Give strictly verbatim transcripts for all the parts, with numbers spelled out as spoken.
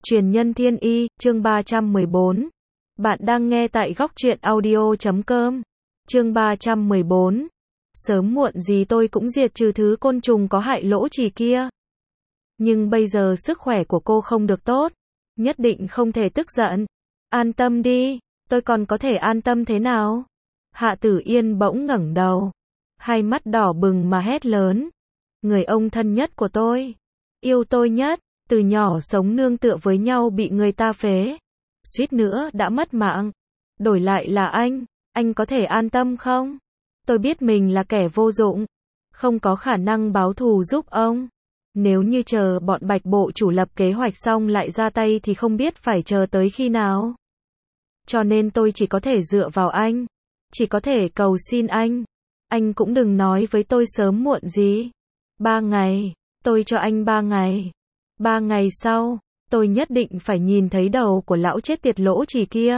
Truyền nhân thiên y, chương ba trăm mười bốn. Bạn đang nghe tại góc truyện audio chấm com. Chương ba trăm mười bốn. Sớm muộn gì tôi cũng diệt trừ thứ côn trùng có hại lỗ trì kia. Nhưng bây giờ sức khỏe của cô không được tốt. Nhất định không thể tức giận. An tâm đi, tôi còn có thể an tâm thế nào? Hạ Tử Yên bỗng ngẩng đầu. Hai mắt đỏ bừng mà hét lớn. Người ông thân nhất của tôi. Yêu tôi nhất. Từ nhỏ sống nương tựa với nhau bị người ta phế. Suýt nữa đã mất mạng. Đổi lại là anh, anh có thể an tâm không? Tôi biết mình là kẻ vô dụng. Không có khả năng báo thù giúp ông. Nếu như chờ bọn Bạch bộ chủ lập kế hoạch xong lại ra tay thì không biết phải chờ tới khi nào. Cho nên tôi chỉ có thể dựa vào anh. Chỉ có thể cầu xin anh. Anh cũng đừng nói với tôi sớm muộn gì. Ba ngày, tôi cho anh ba ngày. Ba ngày sau, tôi nhất định phải nhìn thấy đầu của lão chết tiệt lỗ trì kia.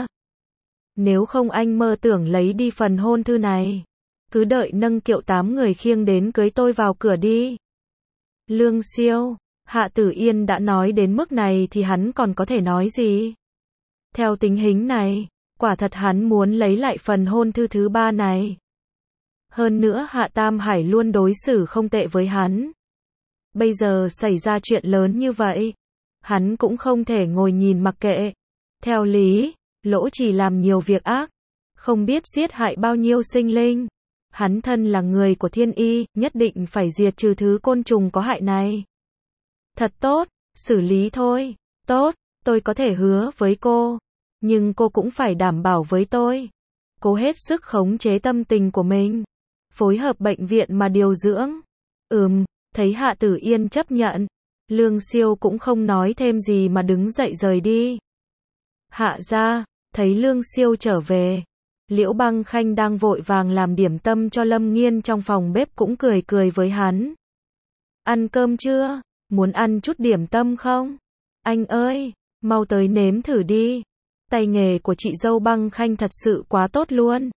Nếu không anh mơ tưởng lấy đi phần hôn thư này. Cứ đợi nâng kiệu tám người khiêng đến cưới tôi vào cửa đi. Lương Siêu, Hạ Tử Yên đã nói đến mức này thì hắn còn có thể nói gì? Theo tình hình này, quả thật hắn muốn lấy lại phần hôn thư thứ ba này. Hơn nữa Hạ Tam Hải luôn đối xử không tệ với hắn. Bây giờ xảy ra chuyện lớn như vậy, hắn cũng không thể ngồi nhìn mặc kệ. Theo lý, lỗ trì làm nhiều việc ác, không biết giết hại bao nhiêu sinh linh. Hắn thân là người của thiên y, nhất định phải diệt trừ thứ côn trùng có hại này. Thật tốt, xử lý thôi. Tốt, tôi có thể hứa với cô. Nhưng cô cũng phải đảm bảo với tôi. Cố hết sức khống chế tâm tình của mình. Phối hợp bệnh viện mà điều dưỡng. Ừm. Thấy Hạ Tử Yên chấp nhận, Lương Siêu cũng không nói thêm gì mà đứng dậy rời đi. Hạ gia, thấy Lương Siêu trở về, Liễu Băng Khanh đang vội vàng làm điểm tâm cho Lâm Nghiên trong phòng bếp cũng cười cười với hắn. Ăn cơm chưa? Muốn ăn chút điểm tâm không? Anh ơi, mau tới nếm thử đi. Tay nghề của chị dâu Băng Khanh thật sự quá tốt luôn.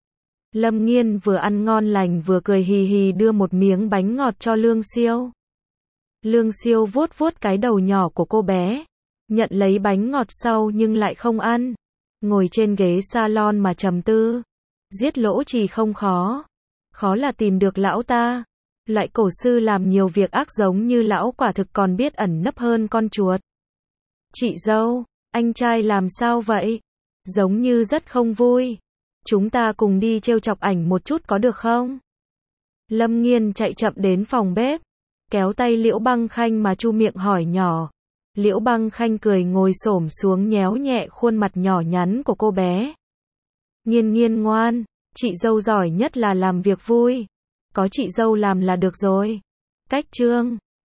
Lâm Nghiên vừa ăn ngon lành vừa cười hì hì đưa một miếng bánh ngọt cho Lương Siêu. Lương Siêu vuốt vuốt cái đầu nhỏ của cô bé, nhận lấy bánh ngọt sau nhưng lại không ăn. Ngồi trên ghế salon mà trầm tư. Giết lỗ trì không khó. Khó là tìm được lão ta. Loại cổ sư làm nhiều việc ác giống như lão quả thực còn biết ẩn nấp hơn con chuột. Chị dâu, anh trai làm sao vậy? Giống như rất không vui. Chúng ta cùng đi trêu chọc ảnh một chút có được không? Lâm Nghiên chạy chậm đến phòng bếp, kéo tay Liễu Băng Khanh mà chu miệng hỏi nhỏ. Liễu Băng Khanh cười ngồi xổm xuống nhéo nhẹ khuôn mặt nhỏ nhắn của cô bé. Nghiên Nghiên ngoan, chị dâu giỏi nhất là làm việc vui. Có chị dâu làm là được rồi. Cách trương,